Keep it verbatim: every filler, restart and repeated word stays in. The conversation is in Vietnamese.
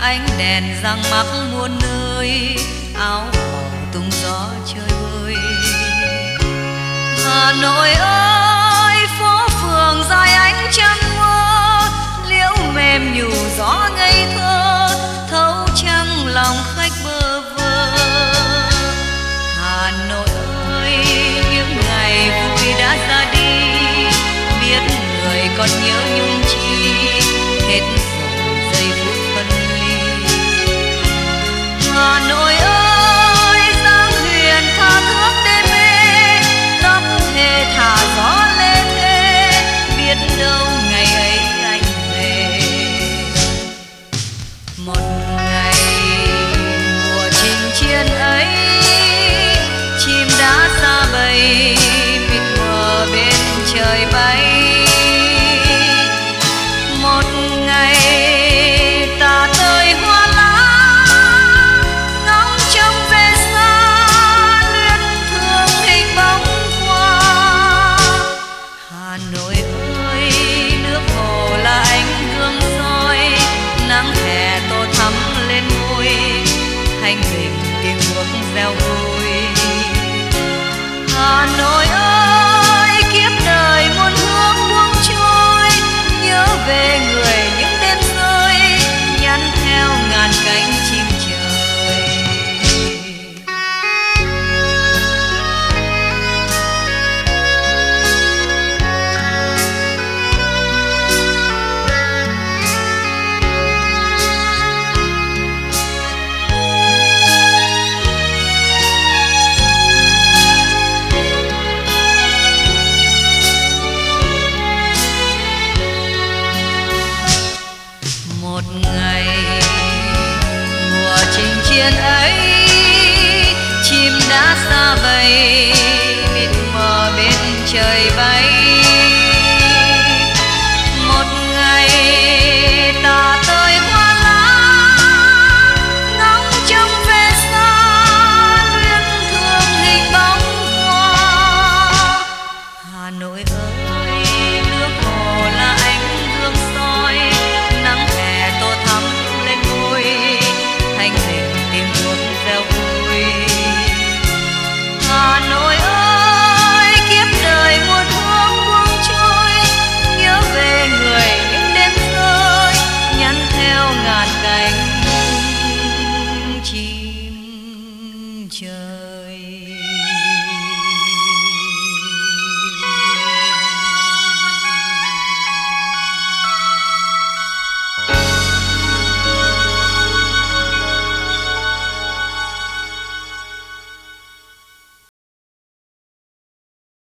ánh đèn răng mắc muôn nơi, áo màu tung gió chơi vơi. Hà Nội ơi, phố phường dài ánh trăng mơ, liễu mềm nhủ gió ngây thơ, thấu trăng lòng khách bơ vơ. Hà Nội ơi, những ngày vui đã ra đi, biết người còn nhớ nhung chi, hết rồi giây phút phân ly. Hà Nội ơi, dáng huyền tha thước đê mê, tóc thề thả gió lê thê, biết đâu ngày ấy anh về. Một ngày mùa trình chiên ấy, chim đã xa bầy, mịt mờ bên trời bay. Một ngày ta tơi hoa lá, ngóng trông về xa, luyến thương hình bóng qua. Hà Nội ơi, nước hồ là ánh gương soi, nắng hè tô thắm lên môi, hành trình tìm bước gieo vui. Hà Nội ơi, kiếp đời muôn hướng buông trôi, nhớ về người những đêm rơi, nhắn theo ngàn cánh chim trời. Một ngày mùa trình chiên ấy, chim đã xa bầy, mịt mờ bên trời bay. Một ngày ta tơi hoa lá, ngóng trông về xa, luyến thương hình bóng qua. Hà Nội ơi, nước hồ là ánh gương soi, nắng hè tô thắm lên môi, hành trình tìm bước gieo vui. Hà Nội ơi, kiếp đời muôn hướng buông trôi, nhớ về người những đêm rơi, nhắn theo ngàn cánh chim trời.